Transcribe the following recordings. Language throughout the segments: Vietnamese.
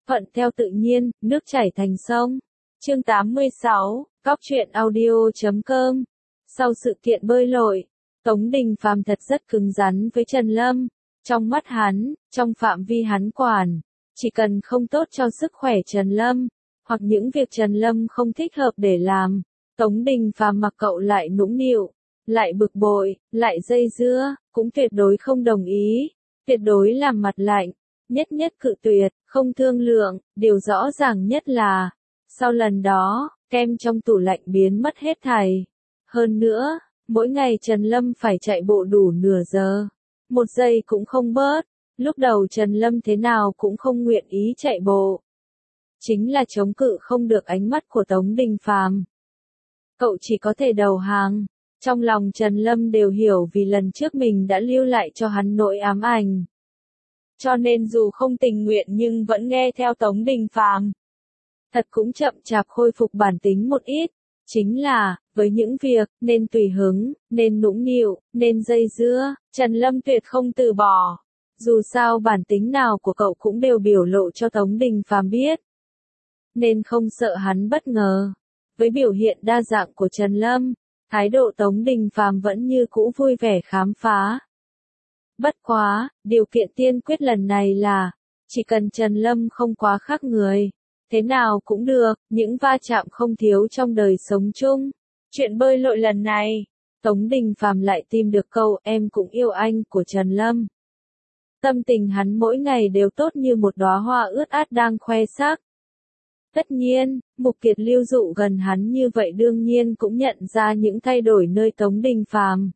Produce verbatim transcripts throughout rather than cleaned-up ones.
thuận theo tự nhiên, nước chảy thành sông. Chương tám mươi sáu, Góc truyện audio chấm com. Sau sự kiện bơi lội, Tống Đình Phàm thật rất cứng rắn với Trần Lâm. Trong mắt hắn, trong phạm vi hắn quản, chỉ cần không tốt cho sức khỏe Trần Lâm, hoặc những việc Trần Lâm không thích hợp để làm, Tống Đình Phàm mặc cậu lại nũng nịu, lại bực bội, lại dây dưa, cũng tuyệt đối không đồng ý, tuyệt đối làm mặt lạnh, nhất nhất cự tuyệt, không thương lượng. Điều rõ ràng nhất là, sau lần đó, kem trong tủ lạnh biến mất hết thảy. Hơn nữa, mỗi ngày Trần Lâm phải chạy bộ đủ nửa giờ, một giây cũng không bớt. Lúc đầu Trần Lâm thế nào cũng không nguyện ý chạy bộ. Chính là chống cự không được ánh mắt của Tống Đình Phàm. Cậu chỉ có thể đầu hàng. Trong lòng Trần Lâm đều hiểu vì lần trước mình đã lưu lại cho hắn nỗi ám ảnh. Cho nên dù không tình nguyện nhưng vẫn nghe theo Tống Đình Phàm. Thật cũng chậm chạp khôi phục bản tính một ít. Chính là, với những việc, nên tùy hứng, nên nũng nịu, nên dây dưa, Trần Lâm tuyệt không từ bỏ. Dù sao bản tính nào của cậu cũng đều biểu lộ cho Tống Đình Phàm biết. Nên không sợ hắn bất ngờ. Với biểu hiện đa dạng của Trần Lâm, thái độ Tống Đình Phàm vẫn như cũ vui vẻ khám phá. Bất quá, điều kiện tiên quyết lần này là, chỉ cần Trần Lâm không quá khác người, thế nào cũng được, những va chạm không thiếu trong đời sống chung. Chuyện bơi lội lần này, Tống Đình Phàm lại tìm được câu em cũng yêu anh của Trần Lâm. Tâm tình hắn mỗi ngày đều tốt như một đóa hoa ướt át đang khoe sắc. Tất nhiên, Mục Kiệt lưu dụ gần hắn như vậy đương nhiên cũng nhận ra những thay đổi nơi Tống Đình Phàm.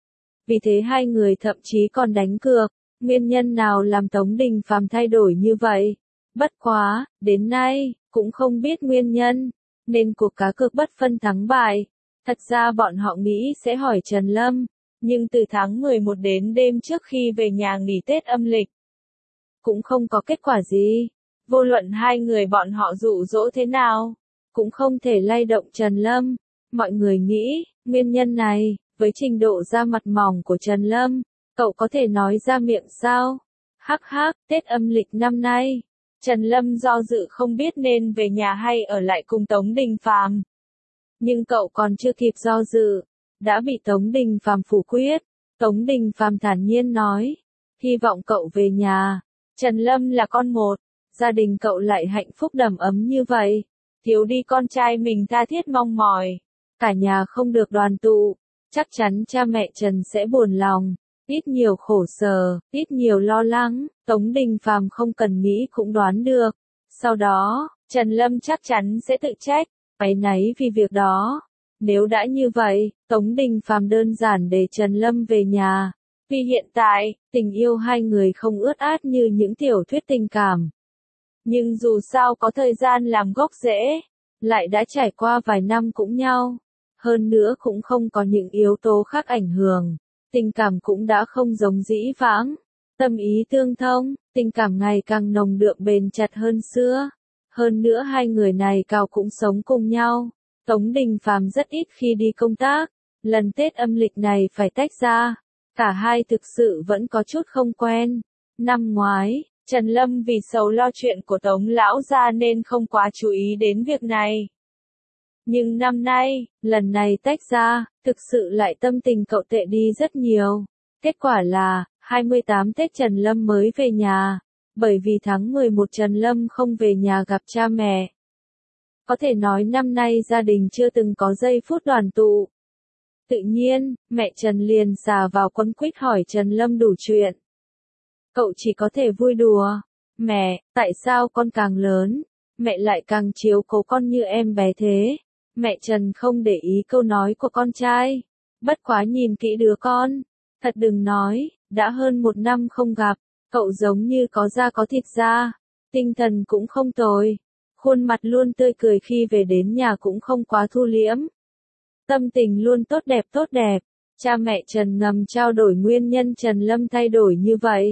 Vì thế hai người thậm chí còn đánh cược, nguyên nhân nào làm Tống Đình Phàm thay đổi như vậy. Bất quá, đến nay, cũng không biết nguyên nhân, nên cuộc cá cược bất phân thắng bại. Thật ra bọn họ nghĩ sẽ hỏi Trần Lâm, nhưng từ tháng mười một đến đêm trước khi về nhà nghỉ Tết âm lịch, cũng không có kết quả gì. Vô luận hai người bọn họ dụ dỗ thế nào, cũng không thể lay động Trần Lâm. Mọi người nghĩ, nguyên nhân này, với trình độ da mặt mỏng của Trần Lâm, cậu có thể nói ra miệng sao? Hắc hắc, Tết âm lịch năm nay, Trần Lâm do dự không biết nên về nhà hay ở lại cùng Tống Đình Phàm. Nhưng cậu còn chưa kịp do dự, đã bị Tống Đình Phàm phủ quyết. Tống Đình Phàm thản nhiên nói, hy vọng cậu về nhà. Trần Lâm là con một, gia đình cậu lại hạnh phúc đầm ấm như vậy, thiếu đi con trai mình tha thiết mong mỏi, cả nhà không được đoàn tụ, chắc chắn cha mẹ Trần sẽ buồn lòng, ít nhiều khổ sở, ít nhiều lo lắng. Tống Đình Phàm không cần nghĩ cũng đoán được. Sau đó, Trần Lâm chắc chắn sẽ tự trách, áy náy vì việc đó. Nếu đã như vậy, Tống Đình Phàm đơn giản để Trần Lâm về nhà. Vì hiện tại, tình yêu hai người không ướt át như những tiểu thuyết tình cảm. Nhưng dù sao có thời gian làm gốc rễ, lại đã trải qua vài năm cũng nhau. Hơn nữa cũng không có những yếu tố khác ảnh hưởng. Tình cảm cũng đã không giống dĩ vãng. Tâm ý tương thông, tình cảm ngày càng nồng đượm bền chặt hơn xưa. Hơn nữa hai người này cao cũng sống cùng nhau. Tống Đình Phàm rất ít khi đi công tác. Lần Tết âm lịch này phải tách ra. Cả hai thực sự vẫn có chút không quen. Năm ngoái, Trần Lâm vì sầu lo chuyện của Tống lão gia nên không quá chú ý đến việc này. Nhưng năm nay, lần này tách ra, thực sự lại tâm tình cậu tệ đi rất nhiều. Kết quả là, hai mươi tám Tết Trần Lâm mới về nhà, bởi vì tháng mười một Trần Lâm không về nhà gặp cha mẹ. Có thể nói năm nay gia đình chưa từng có giây phút đoàn tụ. Tự nhiên, mẹ Trần liền xà vào quấn quýt hỏi Trần Lâm đủ chuyện. Cậu chỉ có thể vui đùa. Mẹ, tại sao con càng lớn, mẹ lại càng chiếu cố con như em bé thế? Mẹ Trần không để ý câu nói của con trai. Bất quá nhìn kỹ đứa con. Thật đừng nói, đã hơn một năm không gặp, cậu giống như có da có thịt da. Tinh thần cũng không tồi. Khuôn mặt luôn tươi cười khi về đến nhà cũng không quá thu liễm. Tâm tình luôn tốt đẹp tốt đẹp. Cha mẹ Trần ngầm trao đổi nguyên nhân Trần Lâm thay đổi như vậy.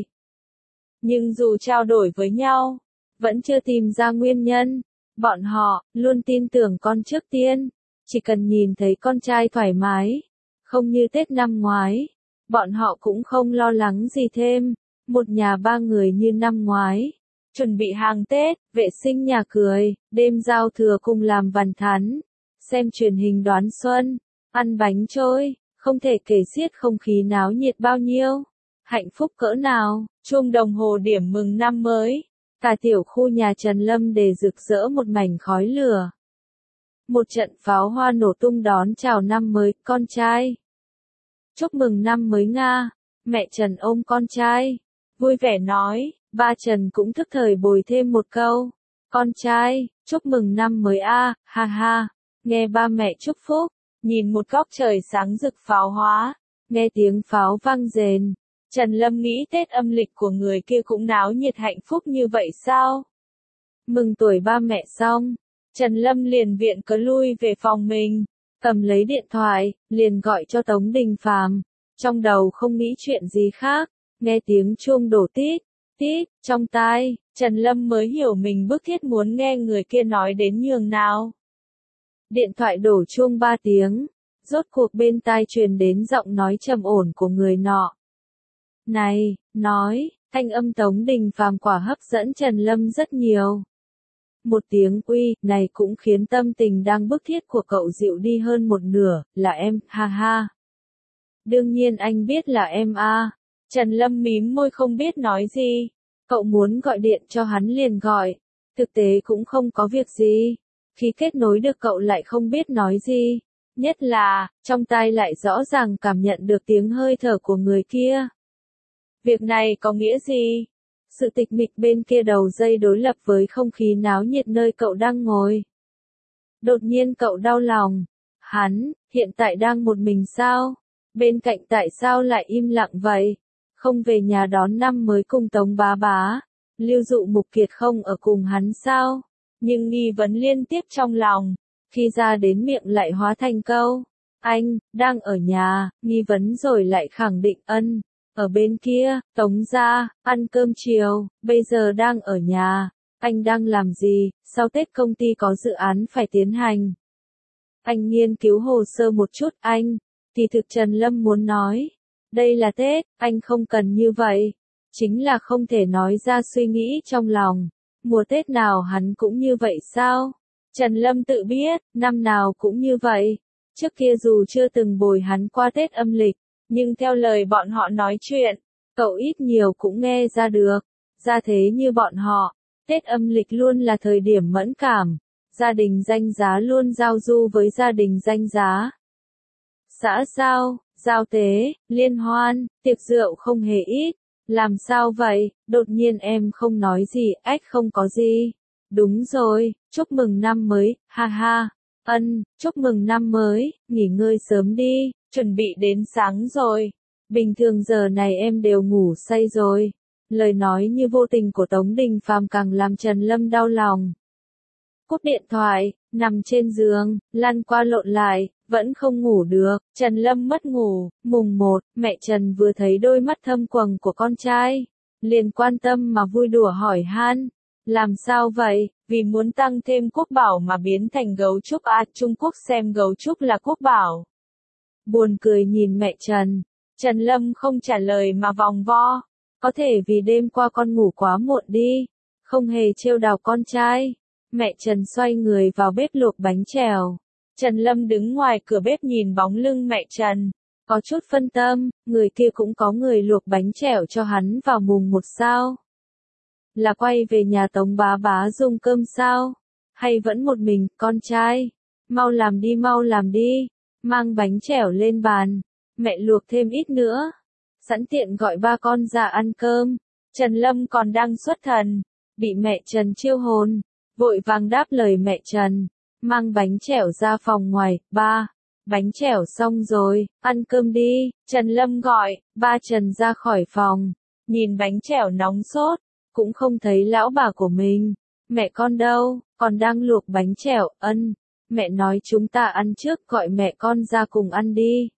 Nhưng dù trao đổi với nhau, vẫn chưa tìm ra nguyên nhân. Bọn họ, luôn tin tưởng con trước tiên. Chỉ cần nhìn thấy con trai thoải mái. Không như Tết năm ngoái. Bọn họ cũng không lo lắng gì thêm. Một nhà ba người như năm ngoái. chuẩn bị hàng Tết, vệ sinh nhà cười, đêm giao thừa cùng làm bàn thắn, xem truyền hình đón xuân, ăn bánh trôi, không thể kể xiết không khí náo nhiệt bao nhiêu. Hạnh phúc cỡ nào, chuông đồng hồ điểm mừng năm mới. Cả tiểu khu nhà Trần Lâm để rực rỡ một mảnh khói lửa. Một trận pháo hoa nổ tung đón chào năm mới, con trai. Chúc mừng năm mới Nga, mẹ Trần ôm con trai, vui vẻ nói, ba Trần cũng thức thời bồi thêm một câu. Con trai, chúc mừng năm mới a, ha ha, nghe ba mẹ chúc phúc, nhìn một góc trời sáng rực pháo hoa, nghe tiếng pháo vang rền. Trần Lâm nghĩ Tết âm lịch của người kia cũng náo nhiệt hạnh phúc như vậy sao? Mừng tuổi ba mẹ xong, Trần Lâm liền viện cớ lui về phòng mình, cầm lấy điện thoại, liền gọi cho Tống Đình Phàm. Trong đầu không nghĩ chuyện gì khác, nghe tiếng chuông đổ tít, tít, trong tai, Trần Lâm mới hiểu mình bức thiết muốn nghe người kia nói đến nhường nào. Điện thoại đổ chuông ba tiếng, rốt cuộc bên tai truyền đến giọng nói trầm ổn của người nọ. Này, nói, thanh âm Tống Đình Phàm quả hấp dẫn Trần Lâm rất nhiều. Một tiếng uy, này cũng khiến tâm tình đang bức thiết của cậu dịu đi hơn một nửa, là em, ha ha. Đương nhiên anh biết là em a. À. Trần Lâm mím môi không biết nói gì. Cậu muốn gọi điện cho hắn liền gọi. Thực tế cũng không có việc gì. Khi kết nối được cậu lại không biết nói gì. Nhất là, trong tai lại rõ ràng cảm nhận được tiếng hơi thở của người kia. Việc này có nghĩa gì? Sự tịch mịch bên kia đầu dây đối lập với không khí náo nhiệt nơi cậu đang ngồi. Đột nhiên cậu đau lòng. Hắn, hiện tại đang một mình sao? Bên cạnh tại sao lại im lặng vậy? Không về nhà đón năm mới cùng Tống bá bá. Lưu Dụ Mục Kiệt không ở cùng hắn sao? Nhưng nghi vấn liên tiếp trong lòng. Khi ra đến miệng lại hóa thành câu. Anh, đang ở nhà, nghi vấn rồi lại khẳng định ân. Ở bên kia, Tống gia, ăn cơm chiều, bây giờ đang ở nhà. Anh đang làm gì? Sau Tết công ty có dự án phải tiến hành. Anh nghiên cứu hồ sơ một chút anh. Kỳ thực Trần Lâm muốn nói. Đây là Tết, anh không cần như vậy. Chính là không thể nói ra suy nghĩ trong lòng. Mùa Tết nào hắn cũng như vậy sao? Trần Lâm tự biết, năm nào cũng như vậy. Trước kia dù chưa từng bồi hắn qua Tết âm lịch. Nhưng theo lời bọn họ nói chuyện, cậu ít nhiều cũng nghe ra được. Ra thế như bọn họ, Tết âm lịch luôn là thời điểm mẫn cảm. Gia đình danh giá luôn giao du với gia đình danh giá. Xã giao, giao tế, liên hoan, tiệc rượu không hề ít. Làm sao vậy? Đột nhiên em không nói gì, ách không có gì. Đúng rồi, chúc mừng năm mới, ha ha. Ân, chúc mừng năm mới, nghỉ ngơi sớm đi. Chuẩn bị đến sáng rồi. Bình thường giờ này em đều ngủ say rồi. Lời nói như vô tình của Tống Đình Phàm càng làm Trần Lâm đau lòng. Cúp điện thoại, nằm trên giường, lăn qua lộn lại, vẫn không ngủ được. Trần Lâm mất ngủ. Mùng một, mẹ Trần vừa thấy đôi mắt thâm quầng của con trai. Liền quan tâm mà vui đùa hỏi han. Làm sao vậy? Vì muốn tăng thêm quốc bảo mà biến thành gấu trúc à? Trung Quốc xem gấu trúc là quốc bảo. Buồn cười nhìn mẹ Trần. Trần Lâm không trả lời mà vòng vo. Có thể vì đêm qua con ngủ quá muộn đi. Không hề trêu đào con trai. Mẹ Trần xoay người vào bếp luộc bánh chèo. Trần Lâm đứng ngoài cửa bếp nhìn bóng lưng mẹ Trần. Có chút phân tâm, người kia cũng có người luộc bánh chèo cho hắn vào mùng một sao. Là quay về nhà Tống bá bá dùng cơm sao? Hay vẫn một mình, con trai? Mau làm đi mau làm đi. Mang bánh chèo lên bàn. Mẹ luộc thêm ít nữa. Sẵn tiện gọi ba con ra ăn cơm. Trần Lâm còn đang xuất thần. Bị mẹ Trần chiêu hồn. Vội vàng đáp lời mẹ Trần. Mang bánh chèo ra phòng ngoài. Ba. Bánh chèo xong rồi. Ăn cơm đi. Trần Lâm gọi. Ba Trần ra khỏi phòng. Nhìn bánh chèo nóng sốt. Cũng không thấy lão bà của mình. Mẹ con đâu? Còn đang luộc bánh chèo. Ân. Mẹ nói chúng ta ăn trước, gọi mẹ con ra cùng ăn đi.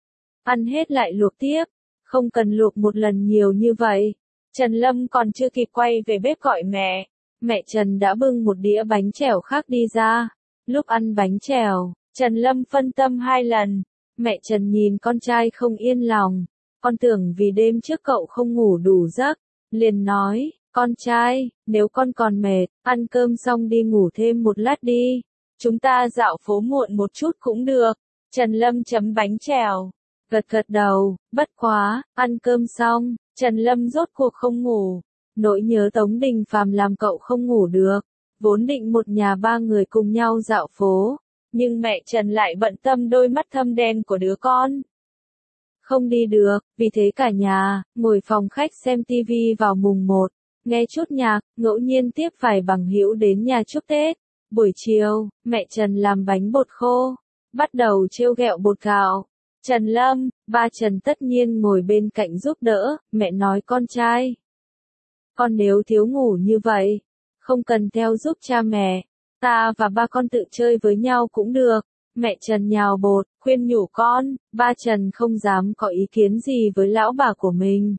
Ăn hết lại luộc tiếp. Không cần luộc một lần nhiều như vậy. Trần Lâm còn chưa kịp quay về bếp gọi mẹ. Mẹ Trần đã bưng một đĩa bánh chèo khác đi ra. Lúc ăn bánh chèo, Trần Lâm phân tâm hai lần. Mẹ Trần nhìn con trai không yên lòng. Con tưởng vì đêm trước cậu không ngủ đủ giấc. Liền nói, Con trai, nếu con còn mệt, ăn cơm xong đi ngủ thêm một lát đi. Chúng ta dạo phố muộn một chút cũng được. Trần Lâm chấm bánh chèo. Gật gật đầu, bất quá, ăn cơm xong, Trần Lâm rốt cuộc không ngủ. Nỗi nhớ Tống Đình Phàm làm cậu không ngủ được. Vốn định một nhà ba người cùng nhau dạo phố. Nhưng mẹ Trần lại bận tâm đôi mắt thâm đen của đứa con. Không đi được, vì thế cả nhà, ngồi phòng khách xem tivi vào mùng một, nghe chút nhạc, ngẫu nhiên tiếp vài bằng hữu đến nhà chúc Tết. Buổi chiều, mẹ Trần làm bánh bột khô, bắt đầu trêu ghẹo bột gạo. Trần Lâm, ba Trần tất nhiên ngồi bên cạnh giúp đỡ, mẹ nói con trai. Con nếu thiếu ngủ như vậy, không cần theo giúp cha mẹ, ta và ba con tự chơi với nhau cũng được. Mẹ Trần nhào bột, khuyên nhủ con, ba Trần không dám có ý kiến gì với lão bà của mình.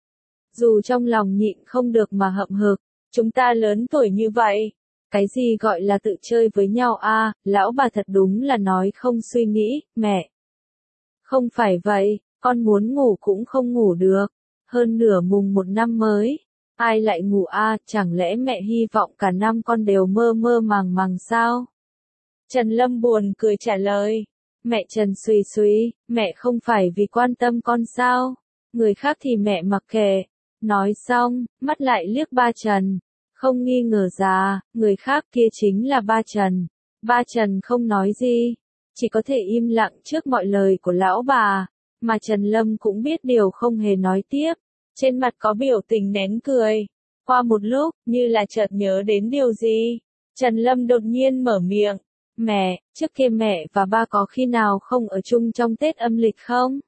Dù trong lòng nhịn không được mà hậm hực, chúng ta lớn tuổi như vậy. Cái gì gọi là tự chơi với nhau a? À, lão bà thật đúng là nói không suy nghĩ, mẹ. Không phải vậy, con muốn ngủ cũng không ngủ được. Hơn nửa mùng một năm mới. Ai lại ngủ a? À, chẳng lẽ mẹ hy vọng cả năm con đều mơ mơ màng màng sao? Trần Lâm buồn cười trả lời. Mẹ Trần suy suy, mẹ không phải vì quan tâm con sao? Người khác thì mẹ mặc kệ. Nói xong, mắt lại liếc ba Trần. Không nghi ngờ ra, người khác kia chính là ba Trần. Ba Trần không nói gì, chỉ có thể im lặng trước mọi lời của lão bà. Mà Trần Lâm cũng biết điều không hề nói tiếp. Trên mặt có biểu tình nén cười. Qua một lúc, như là chợt nhớ đến điều gì. Trần Lâm đột nhiên mở miệng. Mẹ, trước kia mẹ và ba có khi nào không ở chung trong Tết âm lịch không?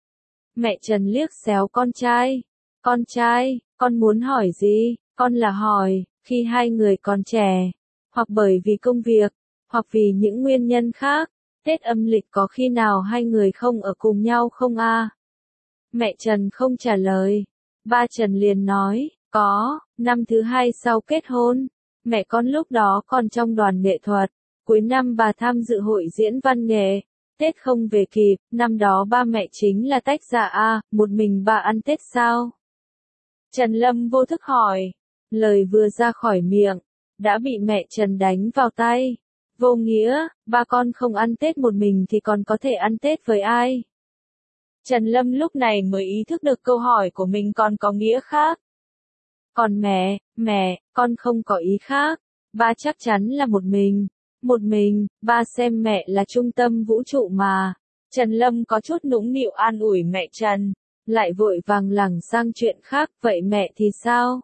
Mẹ Trần liếc xéo con trai. Con trai, con muốn hỏi gì? Con là hỏi, khi hai người còn trẻ, hoặc bởi vì công việc, hoặc vì những nguyên nhân khác, Tết âm lịch có khi nào hai người không ở cùng nhau không a? À? Mẹ Trần không trả lời. Ba Trần liền nói, có, năm thứ hai sau kết hôn, mẹ con lúc đó còn trong đoàn nghệ thuật. Cuối năm bà tham dự hội diễn văn nghệ, Tết không về kịp, năm đó ba mẹ chính là tách ra a, à, một mình bà ăn Tết sao? Trần Lâm vô thức hỏi, lời vừa ra khỏi miệng, đã bị mẹ Trần đánh vào tay. Vô nghĩa, ba con không ăn Tết một mình thì còn có thể ăn Tết với ai? Trần Lâm lúc này mới ý thức được câu hỏi của mình còn có nghĩa khác. Còn mẹ, mẹ, con không có ý khác, ba chắc chắn là một mình. Một mình, ba xem mẹ là trung tâm vũ trụ mà. Trần Lâm có chút nũng nịu an ủi mẹ Trần, lại vội vàng lảng sang chuyện khác, vậy mẹ thì sao?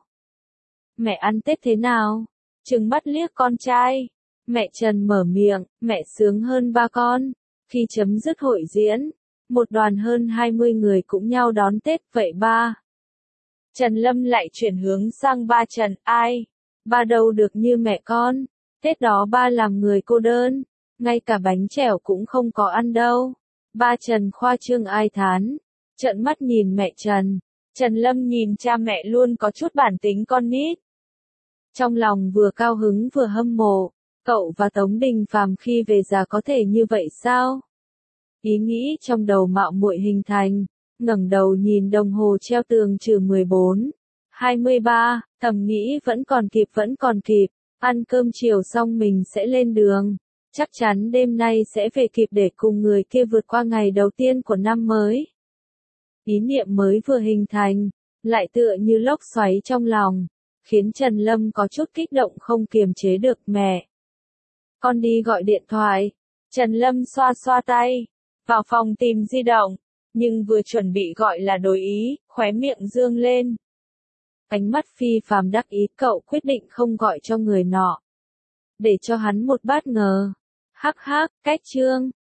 Mẹ ăn Tết thế nào? Trừng mắt liếc con trai. Mẹ Trần mở miệng, mẹ sướng hơn ba con. Khi chấm dứt hội diễn, một đoàn hơn hai mươi người cũng nhau đón Tết, vậy ba. Trần Lâm lại chuyển hướng sang ba Trần, ai? Ba đâu được như mẹ con. Tết đó ba làm người cô đơn, ngay cả bánh chèo cũng không có ăn đâu. Ba Trần khoa trương ai thán, trợn mắt nhìn mẹ Trần. Trần Lâm nhìn cha mẹ luôn có chút bản tính con nít. Trong lòng vừa cao hứng vừa hâm mộ, cậu và Tống Đình Phàm khi về già có thể như vậy sao? Ý nghĩ trong đầu mạo muội hình thành, ngẩng đầu nhìn đồng hồ treo tường trừ mười bốn, hai mươi ba, thầm nghĩ vẫn còn kịp vẫn còn kịp. Ăn cơm chiều xong mình sẽ lên đường. Chắc chắn đêm nay sẽ về kịp để cùng người kia vượt qua ngày đầu tiên của năm mới. Ý niệm mới vừa hình thành, lại tựa như lốc xoáy trong lòng, khiến Trần Lâm có chút kích động không kiềm chế được. Mẹ, con đi gọi điện thoại. Trần Lâm xoa xoa tay, vào phòng tìm di động, nhưng vừa chuẩn bị gọi là đối ý, khóe miệng dương lên. Ánh mắt phi phàm đắc ý, cậu quyết định không gọi cho người nọ. Để cho hắn một bát ngờ. Hắc hắc, cách trương.